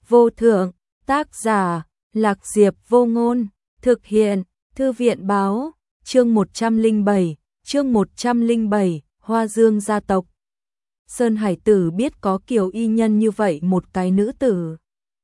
vô thượng, tác giả, Lạc Diệp Vô Ngôn, thực hiện, Thư viện báo, chương 107, Hoa Dương gia tộc. Sơn Hải Tử biết có Kiều Y Nhân như vậy một cái nữ tử.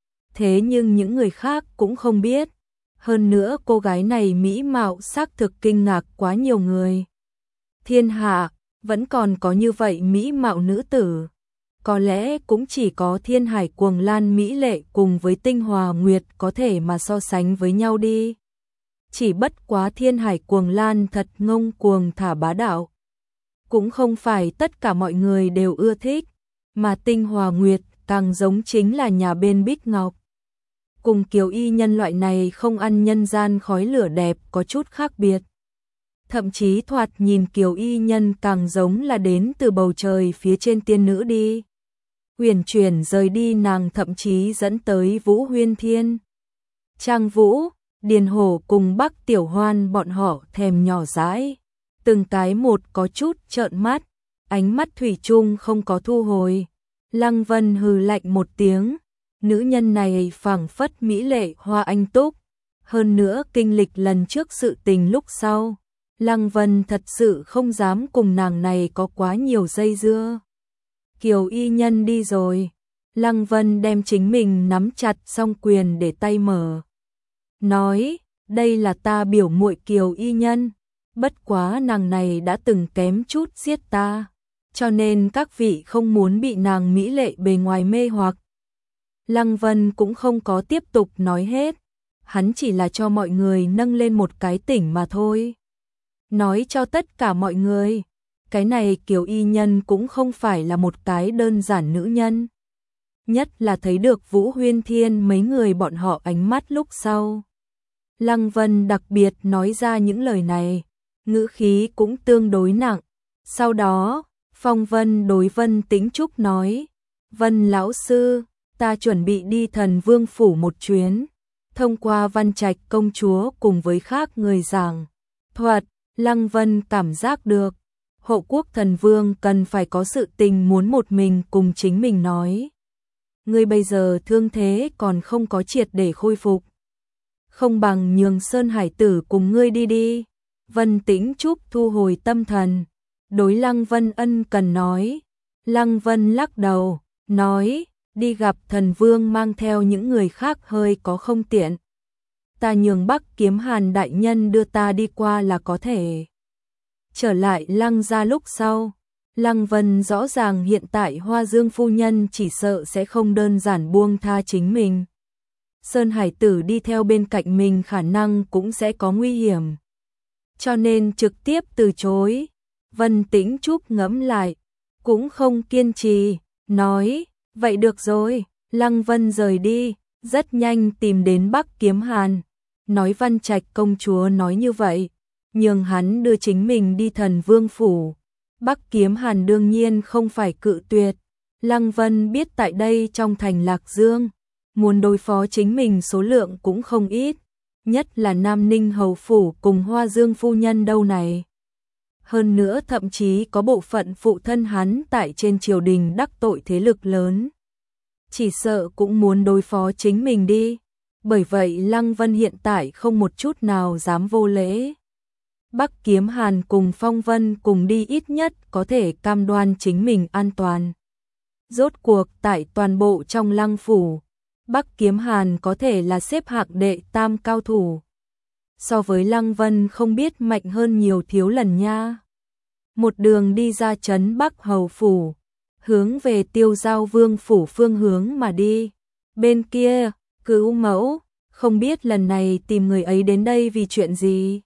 Thế nhưng những người khác cũng không biết. Hơn nữa cô gái này mỹ mạo xác thực kinh ngạc quá nhiều người. Thiên hạ, vẫn còn có như vậy mỹ mạo nữ tử. Có lẽ cũng chỉ có Thiên Hải Cuồng Lan mỹ lệ cùng với Tinh Hòa Nguyệt có thể mà so sánh với nhau đi. Chỉ bất quá Thiên Hải Cuồng Lan thật ngông cuồng thả bá đạo. Cũng không phải tất cả mọi người đều ưa thích, mà Tinh Hòa Nguyệt càng giống chính là nhà bên Bích Ngọc. Cùng Kiều Y Nhân loại này không ăn nhân gian khói lửa đẹp có chút khác biệt. Thậm chí thoạt nhìn Kiều Y Nhân càng giống là đến từ bầu trời phía trên tiên nữ đi. Huyền chuyển rời đi nàng thậm chí dẫn tới Vũ Huyên Thiên. Trang Vũ, Điền Hổ cùng Bắc Tiểu Hoan bọn họ thèm nhỏ dãi. Từng cái một có chút trợn mắt, ánh mắt thủy chung không có thu hồi. Lăng Vân hừ lạnh một tiếng, nữ nhân này phảng phất mỹ lệ hoa anh túc. Hơn nữa kinh lịch lần trước sự tình lúc sau, Lăng Vân thật sự không dám cùng nàng này có quá nhiều dây dưa. Kiều Y Nhân đi rồi, Lăng Vân đem chính mình nắm chặt song quyền để tay mở. Nói, đây là ta biểu muội Kiều Y Nhân, bất quá nàng này đã từng kém chút giết ta, cho nên các vị không muốn bị nàng mỹ lệ bề ngoài mê hoặc. Lăng Vân cũng không có tiếp tục nói hết, hắn chỉ là cho mọi người nâng lên một cái tỉnh mà thôi. Nói cho tất cả mọi người, cái này Kiều Y Nhân cũng không phải là một cái đơn giản nữ nhân. Nhất là thấy được Vũ Huyên Thiên mấy người bọn họ ánh mắt lúc sau. Lăng Vân đặc biệt nói ra những lời này, ngữ khí cũng tương đối nặng. Sau đó, Phong Vân đối Vân Tĩnh Trúc nói, Vân lão sư, ta chuẩn bị đi Thần Vương phủ một chuyến, thông qua Văn Trạch công chúa cùng với khác người giảng thuật. Lăng Vân cảm giác được, Hộ Quốc Thần Vương cần phải có sự tình muốn một mình cùng chính mình nói. Ngươi bây giờ thương thế còn không có triệt để khôi phục, không bằng nhường Sơn Hải Tử cùng ngươi đi đi. Vân Tĩnh Trúc thu hồi tâm thần, đối Lăng Vân ân cần nói. Lăng Vân lắc đầu, nói, đi gặp Thần Vương mang theo những người khác hơi có không tiện. Ta nhường Bắc Kiếm Hàn đại nhân đưa ta đi qua là có thể. Trở lại Lăng gia lúc sau, Lăng Vân rõ ràng hiện tại Hoa Dương phu nhân chỉ sợ sẽ không đơn giản buông tha chính mình. Sơn Hải Tử đi theo bên cạnh mình khả năng cũng sẽ có nguy hiểm, cho nên trực tiếp từ chối. Vân Tĩnh Trúc ngẫm lại, cũng không kiên trì, nói, vậy được rồi. Lăng Vân rời đi, rất nhanh tìm đến Bắc Kiếm Hàn, nói Văn Trạch công chúa nói như vậy, nhường hắn đưa chính mình đi Thần Vương phủ. Bắc Kiếm Hàn đương nhiên không phải cự tuyệt. Lăng Vân biết tại đây trong thành Lạc Dương, muốn đối phó chính mình số lượng cũng không ít, nhất là Nam Ninh hầu phủ cùng Hoa Dương phu nhân đâu này. Hơn nữa thậm chí có bộ phận phụ thân hắn tại trên triều đình đắc tội thế lực lớn, chỉ sợ cũng muốn đối phó chính mình đi. Bởi vậy Lăng Vân hiện tại không một chút nào dám vô lễ. Bắc Kiếm Hàn cùng Phong Vân cùng đi ít nhất có thể cam đoan chính mình an toàn. Rốt cuộc tại toàn bộ trong Lăng phủ, Bắc Kiếm Hàn có thể là xếp hạng đệ tam cao thủ. So với Lăng Vân không biết mạnh hơn nhiều thiếu lần nha. Một đường đi ra trấn Bắc hầu phủ, hướng về Tiêu Giao Vương phủ phương hướng mà đi. Bên kia, Cửu Mẫu, không biết lần này tìm người ấy đến đây vì chuyện gì.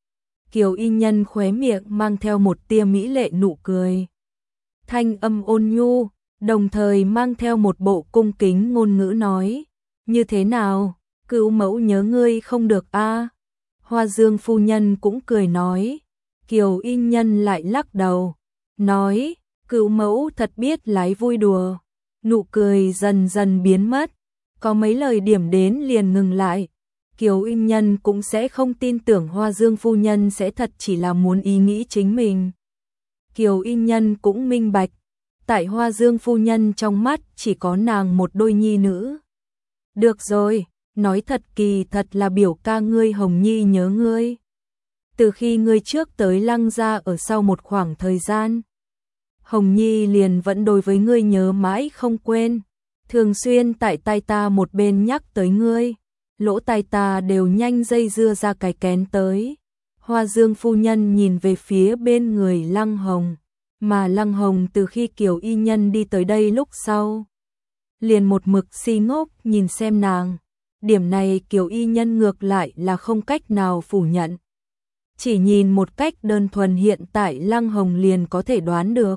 Kiều Y Nhân khóe miệng mang theo một tia mỹ lệ nụ cười, thanh âm ôn nhu, đồng thời mang theo một bộ cung kính ngôn ngữ nói, như thế nào, Cửu Mẫu nhớ ngươi không được a? Hoa Dương phu nhân cũng cười nói. Kiều Y Nhân lại lắc đầu, nói, Cửu Mẫu thật biết lái vui đùa. Nụ cười dần dần biến mất, có mấy lời điểm đến liền ngừng lại. Kiều Y Nhân cũng sẽ không tin tưởng Hoa Dương phu nhân sẽ thật chỉ là muốn ý nghĩ chính mình. Kiều Y Nhân cũng minh bạch, tại Hoa Dương phu nhân trong mắt chỉ có nàng một đôi nhi nữ. Được rồi, nói thật kỳ thật là biểu ca ngươi Hồng Nhi nhớ ngươi. Từ khi ngươi trước tới Lăng gia ở sau một khoảng thời gian, Hồng Nhi liền vẫn đối với ngươi nhớ mãi không quên, thường xuyên tại tai ta một bên nhắc tới ngươi, lỗ tai ta đều nhanh dây dưa ra cái kén tới. Hoa Dương phu nhân nhìn về phía bên người Lăng Hồng, mà Lăng Hồng từ khi Kiều Y Nhân đi tới đây lúc sau, liền một mực si ngốc nhìn xem nàng. Điểm này Kiều Y Nhân ngược lại là không cách nào phủ nhận. Chỉ nhìn một cách đơn thuần hiện tại Lăng Hồng liền có thể đoán được.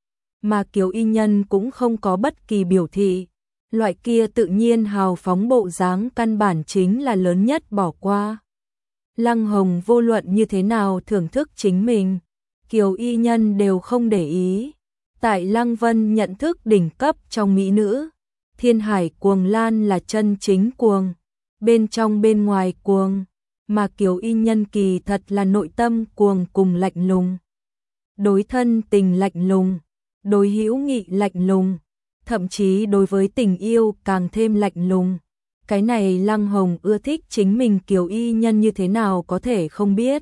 Mà Kiều Y Nhân cũng không có bất kỳ biểu thị. Loại kia tự nhiên hào phóng bộ dáng căn bản chính là lớn nhất bỏ qua. Lăng Hồng vô luận như thế nào thưởng thức chính mình, Kiều Y Nhân đều không để ý. Tại Lăng Vân nhận thức đỉnh cấp trong mỹ nữ, Thiên Hải Cuồng Lan là chân chính cuồng, bên trong bên ngoài cuồng, mà Kiều Y Nhân kỳ thật là nội tâm cuồng cùng lạnh lùng. Đối thân tình lạnh lùng, đối hữu nghị lạnh lùng, thậm chí đối với tình yêu càng thêm lạnh lùng. Cái này Lăng Hồng ưa thích chính mình Kiều Y Nhân như thế nào có thể không biết.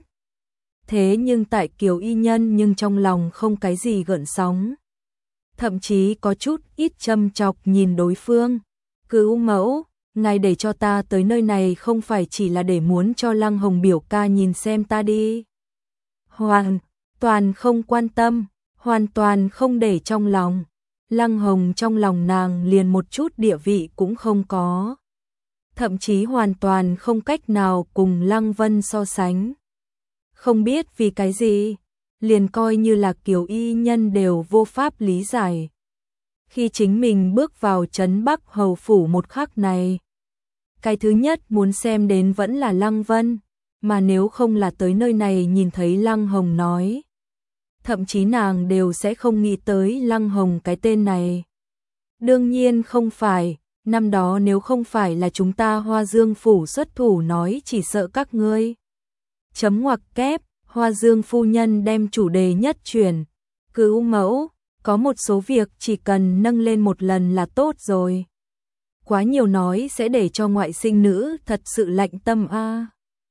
Thế nhưng tại Kiều Y Nhân nhưng trong lòng không cái gì gợn sóng. Thậm chí có chút ít châm chọc nhìn đối phương. Cứu mẫu, ngài để cho ta tới nơi này không phải chỉ là để muốn cho Lăng Hồng biểu ca nhìn xem ta đi. Hoàn toàn không quan tâm, hoàn toàn không để trong lòng. Lăng Hồng trong lòng nàng liền một chút địa vị cũng không có. Thậm chí hoàn toàn không cách nào cùng Lăng Vân so sánh. Không biết vì cái gì, liền coi như là Kiều Y Nhân đều vô pháp lý giải. Khi chính mình bước vào trấn Bắc Hầu Phủ một khắc này, cái thứ nhất muốn xem đến vẫn là Lăng Vân, mà nếu không là tới nơi này nhìn thấy Lăng Hồng nói. Thậm chí nàng đều sẽ không nghĩ tới Lăng Hồng cái tên này. Đương nhiên không phải, năm đó nếu không phải là chúng ta Hoa Dương Phủ xuất thủ nói chỉ sợ các ngươi. Chấm ngoặc kép, Hoa Dương phu nhân đem chủ đề nhất chuyển. Cứu mẫu, có một số việc chỉ cần nâng lên một lần là tốt rồi. Quá nhiều nói sẽ để cho ngoại sinh nữ thật sự lạnh tâm a.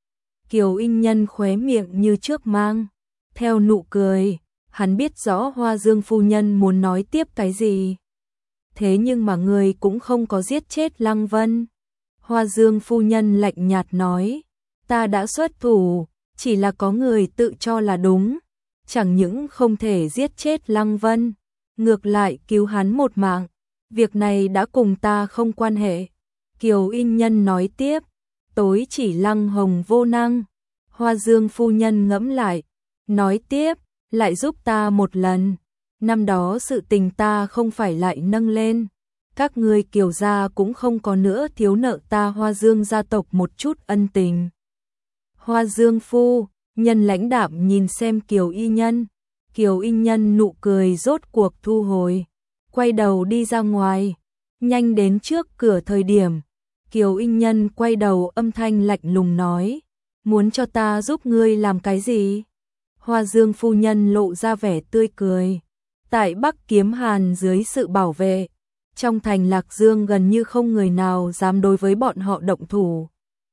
Kiều Y Nhân khóe miệng như trước mang theo nụ cười, hắn biết rõ Hoa Dương phu nhân muốn nói tiếp cái gì. Thế nhưng mà người cũng không có giết chết Lăng Vân. Hoa Dương phu nhân lạnh nhạt nói, ta đã xuất thủ, chỉ là có người tự cho là đúng, chẳng những không thể giết chết Lăng Vân, ngược lại cứu hắn một mạng, việc này đã cùng ta không quan hệ. Kiều Y Nhân nói tiếp, tối chỉ Lăng Hồng vô năng. Hoa Dương phu nhân ngẫm lại, nói tiếp, lại giúp ta một lần. Năm đó sự tình ta không phải lại nâng lên. Các ngươi Kiều gia cũng không có nữa thiếu nợ ta Hoa Dương gia tộc một chút ân tình. Hoa Dương phu nhân lãnh đạm nhìn xem Kiều Y Nhân. Kiều Y Nhân nụ cười rốt cuộc thu hồi, quay đầu đi ra ngoài. Nhanh đến trước cửa thời điểm, Kiều Y Nhân quay đầu âm thanh lạnh lùng nói, muốn cho ta giúp ngươi làm cái gì? Hoa Dương phu nhân lộ ra vẻ tươi cười. Tại Bắc Kiếm Hàn dưới sự bảo vệ, trong thành Lạc Dương gần như không người nào dám đối với bọn họ động thủ.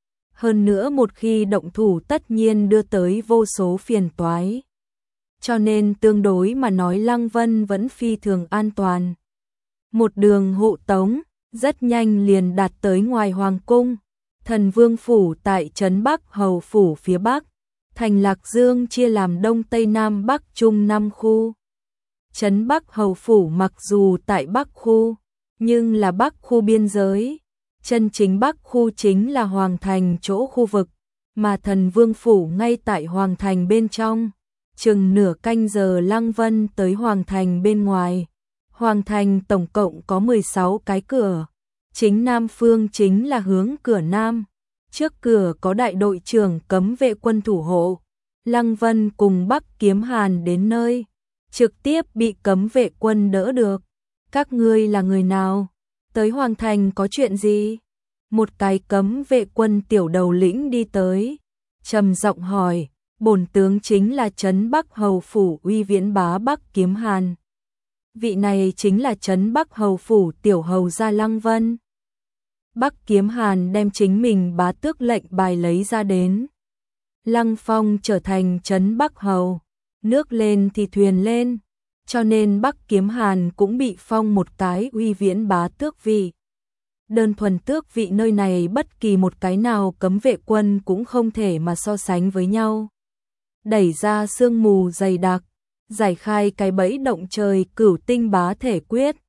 Hơn nữa một khi động thủ tất nhiên đưa tới vô số phiền toái. Cho nên tương đối mà nói Lăng Vân vẫn phi thường an toàn. Một đường hộ tống, rất nhanh liền đạt tới ngoài Hoàng Cung. Thần Vương Phủ tại trấn Bắc Hầu Phủ phía Bắc. Thành Lạc Dương chia làm Đông Tây Nam Bắc Trung 5 khu. Trấn Bắc Hầu Phủ mặc dù tại Bắc khu, nhưng là Bắc khu biên giới. Chân chính Bắc khu chính là Hoàng Thành chỗ khu vực, mà Thần Vương Phủ ngay tại Hoàng Thành bên trong. Chừng nửa canh giờ Lăng Vân tới Hoàng Thành bên ngoài. Hoàng Thành tổng cộng có 16 cái cửa. Chính Nam phương chính là hướng cửa Nam. Trước cửa có đại đội trưởng cấm vệ quân thủ hộ. Lăng Vân cùng Bắc Kiếm Hàn đến nơi, trực tiếp bị cấm vệ quân đỡ được. Các ngươi là người nào? Tới Hoàng Thành có chuyện gì? Một cái cấm vệ quân tiểu đầu lĩnh đi tới, trầm giọng hỏi, bổn tướng chính là trấn Bắc Hầu Phủ Uy Viễn bá Bắc Kiếm Hàn. Vị này chính là trấn Bắc Hầu Phủ tiểu hầu gia Lăng Vân. Bắc Kiếm Hàn đem chính mình bá tước lệnh bài lấy ra đến. Lăng Phong trở thành trấn Bắc Hầu, nước lên thì thuyền lên, cho nên Bắc Kiếm Hàn cũng bị phong một cái uy viễn bá tước vị. Đơn thuần tước vị nơi này bất kỳ một cái nào cấm vệ quân cũng không thể mà so sánh với nhau. Đẩy ra sương mù dày đặc, giải khai cái bẫy động trời Cửu Tinh bá thể quyết,